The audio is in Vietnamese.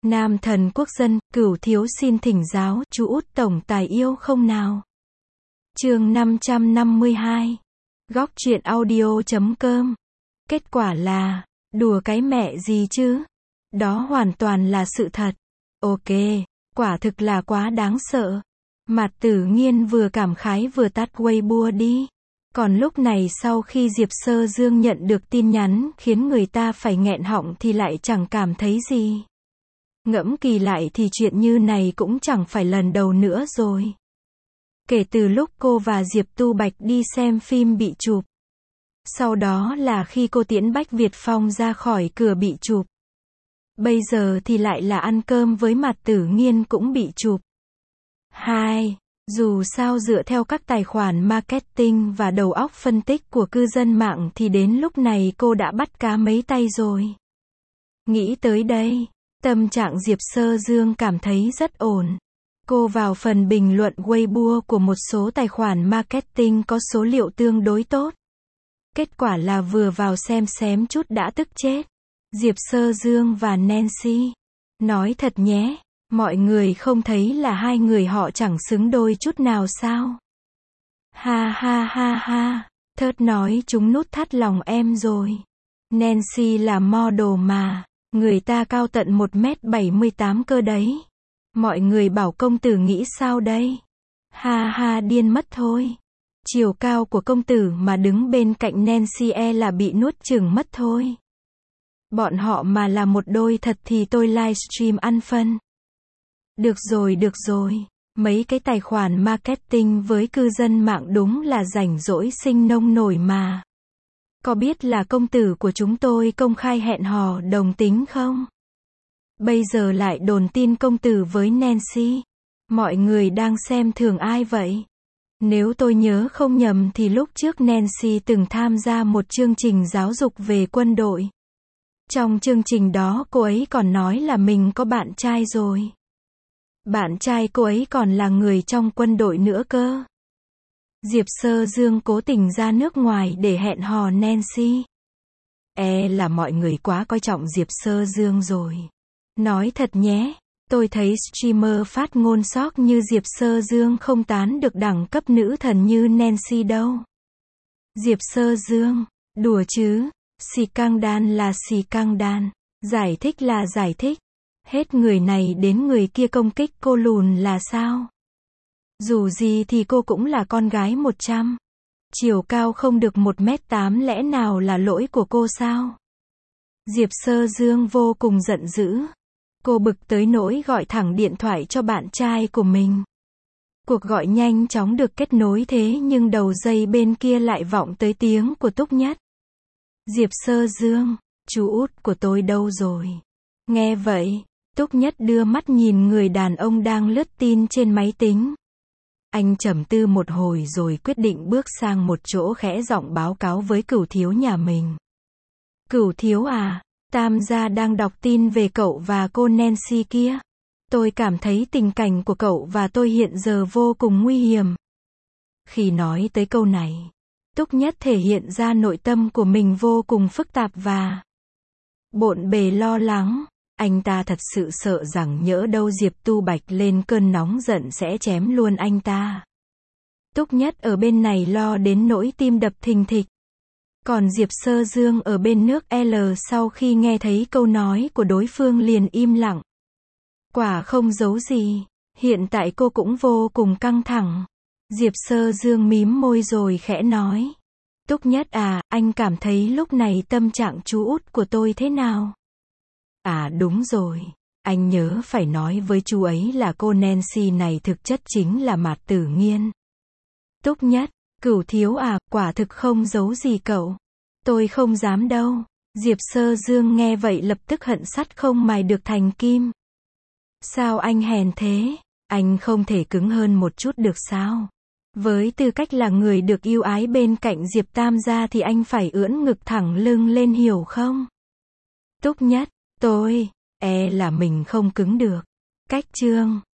Nam thần quốc dân, Cửu thiếu xin thỉnh giáo, chú út tổng tài yêu không nào? Chương 552. Góc truyện audio.com. Kết quả là, đùa cái mẹ gì chứ? Đó hoàn toàn là sự thật. Ok, quả thực là quá đáng sợ. Mạt Tử Nghiên vừa cảm khái vừa tắt Weibo đi. Còn lúc này sau khi Diệp Sơ Dương nhận được tin nhắn khiến người ta phải nghẹn họng thì lại chẳng cảm thấy gì. Ngẫm kỳ lại thì chuyện như này cũng chẳng phải lần đầu nữa rồi. Kể từ lúc cô và Diệp Tu Bạch đi xem phim bị chụp. Sau đó là khi cô tiễn Bách Việt Phong ra khỏi cửa bị chụp. Bây giờ thì lại là ăn cơm với Mạt Tử Nghiên cũng bị chụp. Dù sao dựa theo các tài khoản marketing và đầu óc phân tích của cư dân mạng thì đến lúc này cô đã bắt cá mấy tay rồi. Nghĩ tới đây, tâm trạng Diệp Sơ Dương cảm thấy rất ổn. Cô vào phần bình luận Weibo của một số tài khoản marketing có số liệu tương đối tốt. Kết quả là vừa vào xem xém chút đã tức chết. Diệp Sơ Dương và Nancy. Nói thật nhé, mọi người không thấy là hai người họ chẳng xứng đôi chút nào sao? Ha ha ha ha, Thớt nói chúng nút thắt lòng em rồi. Nancy là model mà, người ta cao tận 1m78 cơ đấy. Mọi người bảo công tử nghĩ sao đây? Ha ha điên mất thôi. Chiều cao của công tử mà đứng bên cạnh Nancy là bị nuốt chửng mất thôi. Bọn họ mà là một đôi thật thì tôi livestream ăn phân. Được rồi, mấy cái tài khoản marketing với cư dân mạng đúng là rảnh rỗi sinh nông nổi mà. Có biết là công tử của chúng tôi công khai hẹn hò đồng tính không? Bây giờ lại đồn tin công tử với Nancy. Mọi người đang xem thường ai vậy? Nếu tôi nhớ không nhầm thì lúc trước Nancy từng tham gia một chương trình giáo dục về quân đội. Trong chương trình đó cô ấy còn nói là mình có bạn trai rồi. Bạn trai cô ấy còn là người trong quân đội nữa cơ. Diệp Sơ Dương cố tình ra nước ngoài để hẹn hò Nancy. Là mọi người quá coi trọng Diệp Sơ Dương rồi. Nói thật nhé, tôi thấy streamer phát ngôn sóc như Diệp Sơ Dương không tán được đẳng cấp nữ thần như Nancy đâu. Diệp Sơ Dương, đùa chứ, xì căng đan là xì căng đan, giải thích là giải thích. Hết người này đến người kia công kích cô lùn là sao? Dù gì thì cô cũng là con gái 100. Chiều cao không được 1m8 lẽ nào là lỗi của cô sao? Diệp Sơ Dương vô cùng giận dữ. Cô bực tới nỗi gọi thẳng điện thoại cho bạn trai của mình. Cuộc gọi nhanh chóng được kết nối thế nhưng đầu dây bên kia lại vọng tới tiếng của Túc Nhất. Diệp Sơ Dương, chú út của tôi đâu rồi? Nghe vậy, Túc Nhất đưa mắt nhìn người đàn ông đang lướt tin trên máy tính. Anh trầm tư một hồi rồi quyết định bước sang một chỗ khẽ giọng báo cáo với Cửu thiếu nhà mình. Cửu thiếu à, Tam gia đang đọc tin về cậu và cô Nancy kia. Tôi cảm thấy tình cảnh của cậu và tôi hiện giờ vô cùng nguy hiểm. Khi nói tới câu này, Túc Nhất thể hiện ra nội tâm của mình vô cùng phức tạp và bộn bề lo lắng. Anh ta thật sự sợ rằng nhỡ đâu Diệp Tu Bạch lên cơn nóng giận sẽ chém luôn anh ta. Túc Nhất ở bên này lo đến nỗi tim đập thình thịch. Còn Diệp Sơ Dương ở bên nước L sau khi nghe thấy câu nói của đối phương liền im lặng. Quả không giấu gì, hiện tại cô cũng vô cùng căng thẳng. Diệp Sơ Dương mím môi rồi khẽ nói. Túc Nhất à, anh cảm thấy lúc này tâm trạng chú út của tôi thế nào? À đúng rồi, anh nhớ phải nói với chú ấy là cô Nancy này thực chất chính là Mạt Tử Nghiên. Túc Nhất, Cửu thiếu à, quả thực không giấu gì cậu. Tôi không dám đâu. Diệp Sơ Dương nghe vậy lập tức hận sắt không mài được thành kim. Sao anh hèn thế? Anh không thể cứng hơn một chút được sao? Với tư cách là người được yêu ái bên cạnh Diệp Tam gia thì anh phải ưỡn ngực thẳng lưng lên hiểu không? Túc Nhất, tôi, là mình không cứng được. Cách chương